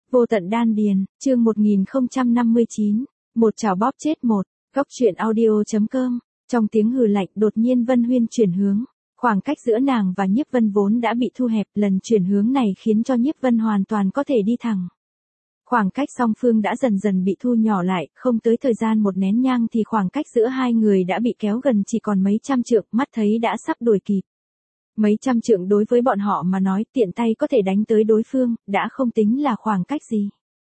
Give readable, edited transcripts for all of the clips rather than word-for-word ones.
Vô tận đan điền, chương 1059, một chảo bóp chết một, góc truyện audio.com, trong tiếng hừ lạnh đột nhiên Vân Huyên chuyển hướng, khoảng cách giữa nàng và Nhiếp Vân vốn đã bị thu hẹp, lần chuyển hướng này khiến cho Nhiếp Vân hoàn toàn có thể đi thẳng. Khoảng cách song phương đã dần dần bị thu nhỏ lại, không tới thời gian một nén nhang thì khoảng cách giữa hai người đã bị kéo gần chỉ còn mấy trăm trượng, mắt thấy đã sắp đuổi kịp. Mấy trăm trượng đối với bọn họ mà nói tiện tay có thể đánh tới đối phương, đã không tính là khoảng cách gì.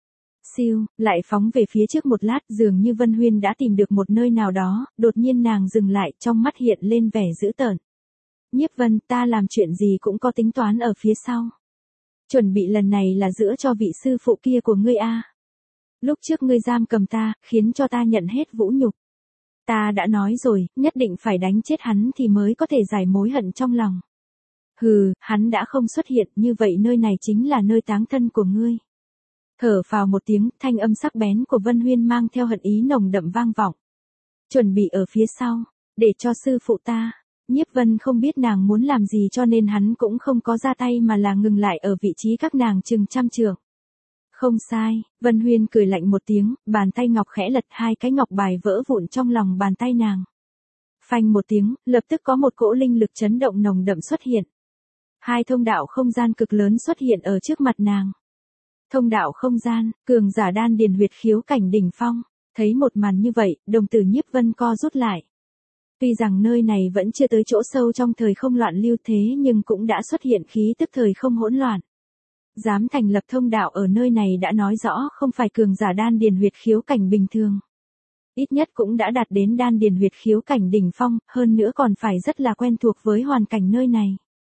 Siêu, lại phóng về phía trước một lát, dường như Vân Huyên đã tìm được một nơi nào đó, đột nhiên nàng dừng lại, trong mắt hiện lên vẻ dữ tợn. Nhiếp Vân, ta làm chuyện gì cũng có tính toán ở phía sau. Chuẩn bị lần này là giữa cho vị sư phụ kia của ngươi a. Lúc trước ngươi giam cầm ta, khiến cho ta nhận hết vũ nhục. Ta đã nói rồi, nhất định phải đánh chết hắn thì mới có thể giải mối hận trong lòng. Hừ, hắn đã không xuất hiện, như vậy nơi này chính là nơi táng thân của ngươi. Thở phào một tiếng, thanh âm sắc bén của Vân Huyên mang theo hận ý nồng đậm vang vọng. Chuẩn bị ở phía sau, để cho sư phụ ta. Nhiếp Vân không biết nàng muốn làm gì cho nên hắn cũng không có ra tay mà là ngừng lại ở vị trí các nàng chừng trăm trượng. Không sai, Vân Huyên cười lạnh một tiếng, bàn tay ngọc khẽ lật, hai cái ngọc bài vỡ vụn trong lòng bàn tay nàng. Phanh một tiếng, lập tức có một cỗ linh lực chấn động nồng đậm xuất hiện. Hai thông đạo không gian cực lớn xuất hiện ở trước mặt nàng. Thông đạo không gian, cường giả đan điền huyệt khiếu cảnh đỉnh phong, thấy một màn như vậy, đồng tử Nhiếp Vân co rút lại. Tuy rằng nơi này vẫn chưa tới chỗ sâu trong thời không loạn lưu thế nhưng cũng đã xuất hiện khí tức thời không hỗn loạn. Dám thành lập thông đạo ở nơi này đã nói rõ không phải cường giả đan điền huyệt khiếu cảnh bình thường. Ít nhất cũng đã đạt đến đan điền huyệt khiếu cảnh đỉnh phong, hơn nữa còn phải rất là quen thuộc với hoàn cảnh nơi này.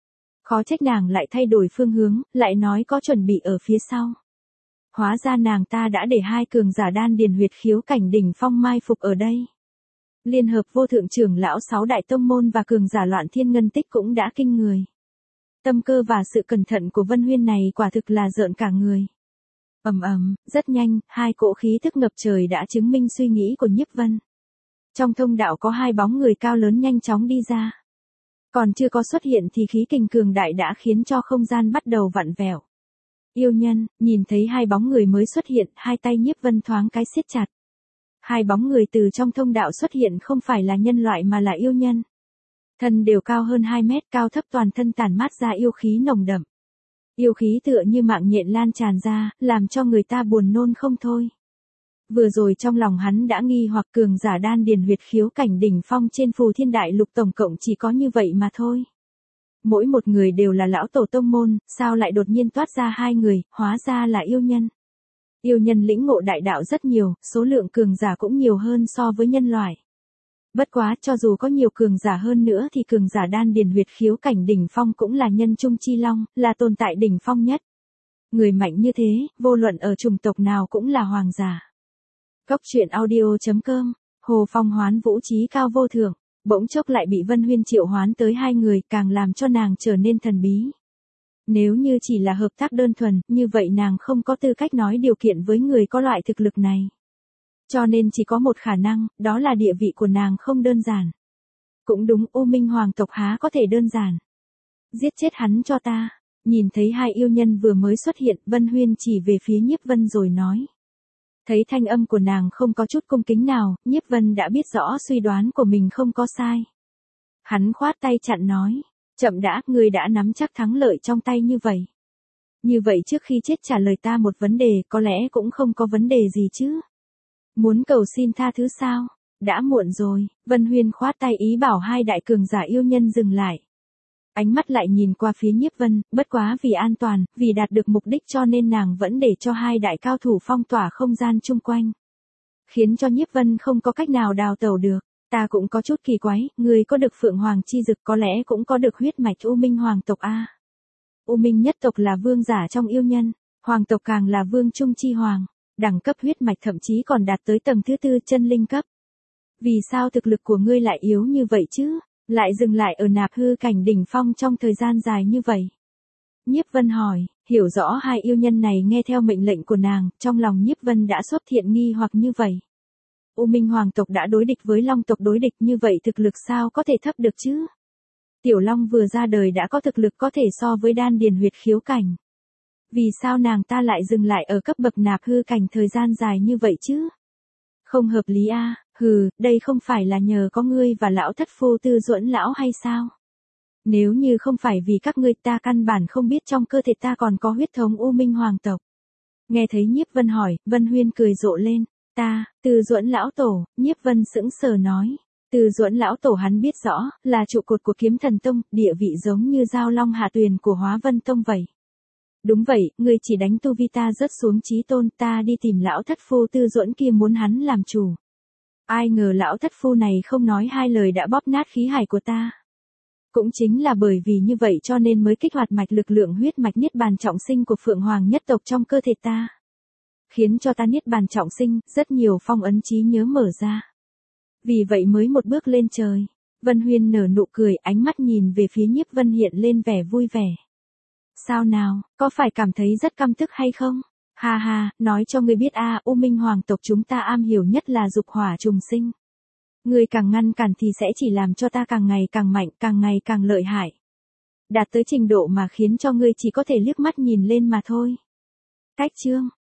Khó trách nàng lại thay đổi phương hướng, lại nói có chuẩn bị ở phía sau. Hóa ra nàng ta đã để hai cường giả đan điền huyệt khiếu cảnh đỉnh phong mai phục ở đây. Liên hợp vô thượng trưởng lão 6 đại tông môn và cường giả loạn thiên ngân tích cũng đã kinh người. Tâm cơ và sự cẩn thận của Vân Huyên này quả thực là rợn cả người. Rất nhanh, hai cỗ khí thức ngập trời đã chứng minh suy nghĩ của Nhiếp Vân. Trong thông đạo có hai bóng người cao lớn nhanh chóng đi ra. Còn chưa có xuất hiện thì khí kình cường đại đã khiến cho không gian bắt đầu vặn vẹo. Yêu nhân, nhìn thấy hai bóng người mới xuất hiện, hai tay Nhiếp Vân thoáng cái siết chặt. Hai bóng người từ trong thông đạo xuất hiện không phải là nhân loại mà là yêu nhân. Thân đều cao hơn 2 mét, cao thấp toàn thân tản mát ra yêu khí nồng đậm. Yêu khí tựa như mạng nhện lan tràn ra, làm cho người ta buồn nôn không thôi. Vừa rồi trong lòng hắn đã nghi hoặc cường giả đan điền huyệt khiếu cảnh đỉnh phong trên Phù Thiên Đại Lục tổng cộng chỉ có như vậy mà thôi. Mỗi một người đều là lão tổ tông môn, sao lại đột nhiên toát ra hai người, hóa ra là yêu nhân. Yêu nhân lĩnh ngộ đại đạo rất nhiều, số lượng cường giả cũng nhiều hơn so với nhân loại. Bất quá cho dù có nhiều cường giả hơn nữa thì cường giả đan điền huyệt khiếu cảnh đỉnh phong cũng là nhân trung chi long, là tồn tại đỉnh phong nhất. Người mạnh như thế, vô luận ở chủng tộc nào cũng là hoàng giả. Góc truyện audio.com, Hồ Phong hoán vũ trí cao vô thượng, bỗng chốc lại bị Vân Huyên triệu hoán tới hai người càng làm cho nàng trở nên thần bí. Nếu như chỉ là hợp tác đơn thuần, như vậy nàng không có tư cách nói điều kiện với người có loại thực lực này. Cho nên chỉ có một khả năng, đó là địa vị của nàng không đơn giản. Cũng đúng, U Minh hoàng tộc há có thể đơn giản. Giết chết hắn cho ta. Nhìn thấy hai yêu nhân vừa mới xuất hiện, Vân Huyên chỉ về phía Nhiếp Vân rồi nói. Thấy thanh âm của nàng không có chút cung kính nào, Nhiếp Vân đã biết rõ suy đoán của mình không có sai. Hắn khoát tay chặn nói. Chậm đã, ngươi đã nắm chắc thắng lợi trong tay như vậy. Như vậy trước khi chết trả lời ta một vấn đề, có lẽ cũng không có vấn đề gì chứ. Muốn cầu xin tha thứ sao? Đã muộn rồi, Vân Huyên khoát tay ý bảo hai đại cường giả yêu nhân dừng lại. Ánh mắt lại nhìn qua phía Nhiếp Vân, bất quá vì an toàn, vì đạt được mục đích cho nên nàng vẫn để cho hai đại cao thủ phong tỏa không gian chung quanh. Khiến cho Nhiếp Vân không có cách nào đào tẩu được. Ta cũng có chút kỳ quái, người có được Phượng Hoàng chi dực có lẽ cũng có được huyết mạch U Minh hoàng tộc a. U Minh nhất tộc là vương giả trong yêu nhân, hoàng tộc càng là vương trung chi hoàng, đẳng cấp huyết mạch thậm chí còn đạt tới tầng thứ 4 chân linh cấp. Vì sao thực lực của ngươi lại yếu như vậy chứ, lại dừng lại ở nạp hư cảnh đỉnh phong trong thời gian dài như vậy? Nhiếp Vân hỏi, hiểu rõ hai yêu nhân này nghe theo mệnh lệnh của nàng, trong lòng Nhiếp Vân đã xuất hiện nghi hoặc như vậy. U Minh hoàng tộc đã đối địch với Long tộc đối địch như vậy thực lực sao có thể thấp được chứ? Tiểu Long vừa ra đời đã có thực lực có thể so với đan điền huyệt khiếu cảnh. Vì sao nàng ta lại dừng lại ở cấp bậc nạp hư cảnh thời gian dài như vậy chứ? Không hợp lý a, đây không phải là nhờ có ngươi và lão thất phu Tư Duẫn lão hay sao? Nếu như không phải vì các ngươi ta căn bản không biết trong cơ thể ta còn có huyết thống U Minh hoàng tộc. Nghe thấy Nhiếp Vân hỏi, Vân Huyên cười rộ lên, Tư Duẫn lão tổ, Nhiếp Vân sững sờ nói. Tư Duẫn lão tổ hắn biết rõ, là trụ cột của Kiếm Thần Tông, địa vị giống như Giao Long Hạ Tuyền của Hóa Vân Tông vậy. Đúng vậy, ngươi chỉ đánh tu vi ta rớt xuống chí tôn, ta đi tìm lão thất phu Tư Duẫn kia muốn hắn làm chủ. Ai ngờ lão thất phu này không nói hai lời đã bóp nát khí hải của ta. Cũng chính là bởi vì như vậy cho nên mới kích hoạt mạch lực lượng huyết mạch niết bàn trọng sinh của Phượng Hoàng nhất tộc trong cơ thể ta. Khiến cho ta niết bàn trọng sinh, rất nhiều phong ấn trí nhớ mở ra. Vì vậy mới một bước lên trời. Vân Huyên nở nụ cười, ánh mắt nhìn về phía Nhiếp Vân hiện lên vẻ vui vẻ. Sao nào, có phải cảm thấy rất căm tức hay không? Ha ha, nói cho ngươi biết U Minh hoàng tộc chúng ta am hiểu nhất là dục hỏa trùng sinh. Ngươi càng ngăn cản thì sẽ chỉ làm cho ta càng ngày càng mạnh, càng ngày càng lợi hại. Đạt tới trình độ mà khiến cho ngươi chỉ có thể liếc mắt nhìn lên mà thôi. Cách chương